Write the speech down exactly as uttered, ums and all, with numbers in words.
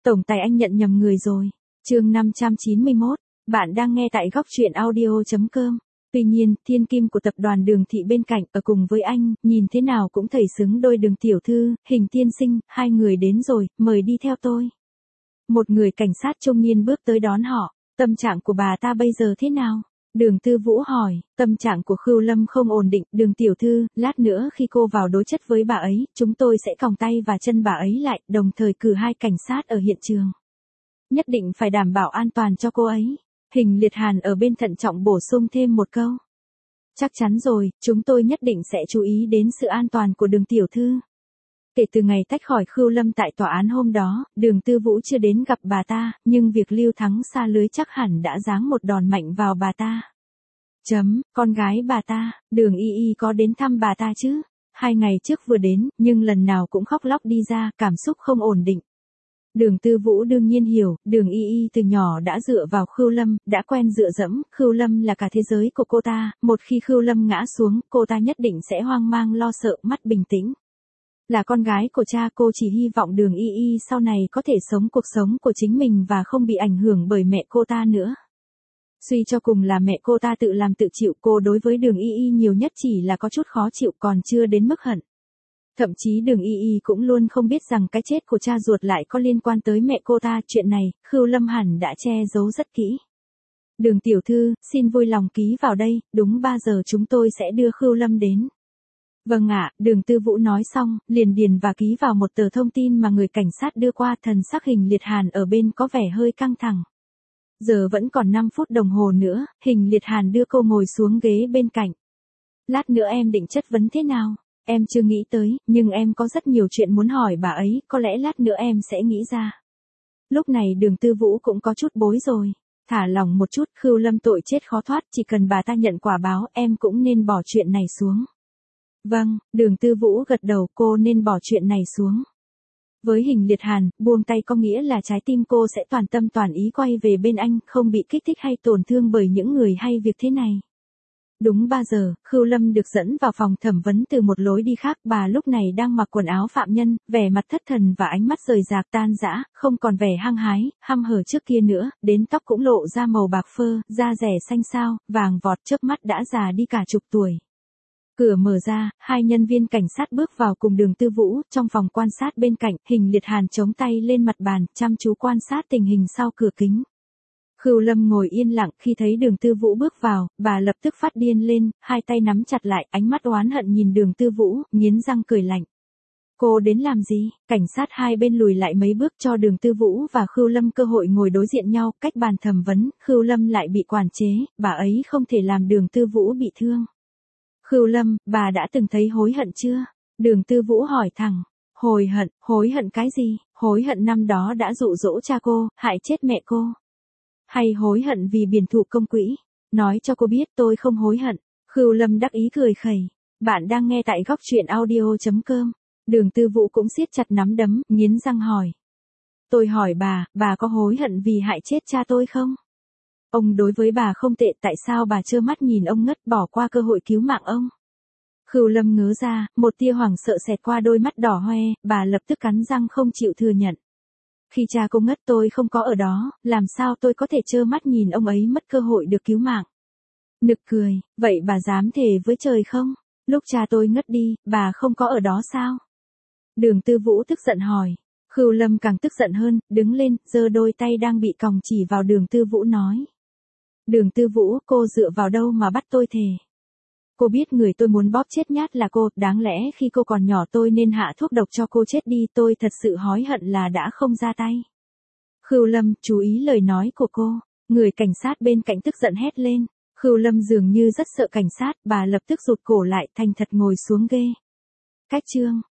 Tổng tài anh nhận nhầm người rồi. Chương năm trăm chín mươi mốt, bạn đang nghe tại góc truyện audio chấm com. Tuy nhiên, thiên kim của tập đoàn Đường Thị bên cạnh ở cùng với anh, nhìn thế nào cũng thầy xứng đôi Đường tiểu thư, Hình tiên sinh, hai người đến rồi, mời đi theo tôi. Một người cảnh sát trung niên bước tới đón họ, tâm trạng của bà ta bây giờ thế nào? Đường Tư Vũ hỏi, tâm trạng của Khưu Lâm không ổn định, Đường tiểu thư, lát nữa khi cô vào đối chất với bà ấy, chúng tôi sẽ còng tay và chân bà ấy lại, đồng thời cử hai cảnh sát ở hiện trường. Nhất định phải đảm bảo an toàn cho cô ấy. Hình Liệt Hàn ở bên thận trọng bổ sung thêm một câu. Chắc chắn rồi, chúng tôi nhất định sẽ chú ý đến sự an toàn của Đường tiểu thư. Kể từ ngày tách khỏi Khưu Lâm tại tòa án hôm đó, Đường Tư Vũ chưa đến gặp bà ta, nhưng việc Lưu Thắng xa lưới chắc hẳn đã giáng một đòn mạnh vào bà ta. Chấm, con gái bà ta, Đường Y Y có đến thăm bà ta chứ? Hai ngày trước vừa đến, nhưng lần nào cũng khóc lóc đi ra, cảm xúc không ổn định. Đường Tư Vũ đương nhiên hiểu, Đường Y Y từ nhỏ đã dựa vào Khưu Lâm, đã quen dựa dẫm, Khưu Lâm là cả thế giới của cô ta, một khi Khưu Lâm ngã xuống, cô ta nhất định sẽ hoang mang lo sợ, mắt bình tĩnh. Là con gái của cha, cô chỉ hy vọng Đường Y Y sau này có thể sống cuộc sống của chính mình và không bị ảnh hưởng bởi mẹ cô ta nữa. Suy cho cùng là mẹ cô ta tự làm tự chịu, cô đối với Đường Y Y nhiều nhất chỉ là có chút khó chịu, còn chưa đến mức hận. Thậm chí Đường Y Y cũng luôn không biết rằng cái chết của cha ruột lại có liên quan tới mẹ cô ta, chuyện này, Khưu Lâm hẳn đã che giấu rất kỹ. Đường tiểu thư, xin vui lòng ký vào đây, đúng ba giờ chúng tôi sẽ đưa Khưu Lâm đến. Vâng ạ, Đường Tư Vũ nói xong, liền điền và ký vào một tờ thông tin mà người cảnh sát đưa qua, thần sắc Hình Liệt Hàn ở bên có vẻ hơi căng thẳng. Giờ vẫn còn năm phút đồng hồ nữa, Hình Liệt Hàn đưa cô ngồi xuống ghế bên cạnh. Lát nữa em định chất vấn thế nào? Em chưa nghĩ tới, nhưng em có rất nhiều chuyện muốn hỏi bà ấy, có lẽ lát nữa em sẽ nghĩ ra. Lúc này Đường Tư Vũ cũng có chút bối rồi. Thả lòng một chút, Khưu Lâm tội chết khó thoát, chỉ cần bà ta nhận quả báo, em cũng nên bỏ chuyện này xuống. Vâng, Đường Tư Vũ gật đầu, cô nên bỏ chuyện này xuống. Với Hình Liệt Hàn, buông tay có nghĩa là trái tim cô sẽ toàn tâm toàn ý quay về bên anh, không bị kích thích hay tổn thương bởi những người hay việc thế này. Đúng ba giờ, Khưu Lâm được dẫn vào phòng thẩm vấn từ một lối đi khác, bà lúc này đang mặc quần áo phạm nhân, vẻ mặt thất thần và ánh mắt rời rạc tan rã, không còn vẻ hăng hái, hăm hở trước kia nữa, đến tóc cũng lộ ra màu bạc phơ, da rẻ xanh xao, vàng vọt, chớp mắt đã già đi cả chục tuổi. Cửa mở ra, hai nhân viên cảnh sát bước vào cùng Đường Tư Vũ, trong phòng quan sát bên cạnh, Hình Liệt Hàn chống tay lên mặt bàn, chăm chú quan sát tình hình sau cửa kính. Khưu Lâm ngồi yên lặng, khi thấy Đường Tư Vũ bước vào, bà lập tức phát điên lên, hai tay nắm chặt lại, ánh mắt oán hận nhìn Đường Tư Vũ, nghiến răng cười lạnh. Cô đến làm gì? Cảnh sát hai bên lùi lại mấy bước cho Đường Tư Vũ và Khưu Lâm cơ hội ngồi đối diện nhau, cách bàn thẩm vấn, Khưu Lâm lại bị quản chế, bà ấy không thể làm Đường Tư Vũ bị thương. Khưu Lâm, bà đã từng thấy hối hận chưa? Đường Tư Vũ hỏi thẳng. Hối hận, hối hận cái gì? Hối hận năm đó đã dụ dỗ cha cô, hại chết mẹ cô. Hay hối hận vì biển thủ công quỹ? Nói cho cô biết tôi không hối hận. Khưu Lâm đắc ý cười khẩy. Bạn đang nghe tại góc truyện audio chấm com. Đường Tư Vũ cũng siết chặt nắm đấm, nghiến răng hỏi. Tôi hỏi bà, bà có hối hận vì hại chết cha tôi không? Ông đối với bà không tệ, tại sao bà trơ mắt nhìn ông ngất, bỏ qua cơ hội cứu mạng ông? Khưu Lâm ngớ ra, một tia hoảng sợ xẹt qua đôi mắt đỏ hoe, bà lập tức cắn răng không chịu thừa nhận. Khi cha cô ngất tôi không có ở đó, làm sao tôi có thể trơ mắt nhìn ông ấy mất cơ hội được cứu mạng? Nực cười, vậy bà dám thề với trời không? Lúc cha tôi ngất đi, bà không có ở đó sao? Đường Tư Vũ tức giận hỏi. Khưu Lâm càng tức giận hơn, đứng lên, giơ đôi tay đang bị còng chỉ vào Đường Tư Vũ nói. Đường Tư Vũ, cô dựa vào đâu mà bắt tôi thề? Cô biết người tôi muốn bóp chết nhát là cô, đáng lẽ khi cô còn nhỏ tôi nên hạ thuốc độc cho cô chết đi, tôi thật sự hối hận là đã không ra tay. Khưu Lâm, chú ý lời nói của cô. Người cảnh sát bên cạnh tức giận hét lên. Khưu Lâm dường như rất sợ cảnh sát, bà lập tức rụt cổ lại, thành thật ngồi xuống ghê. Cách chương.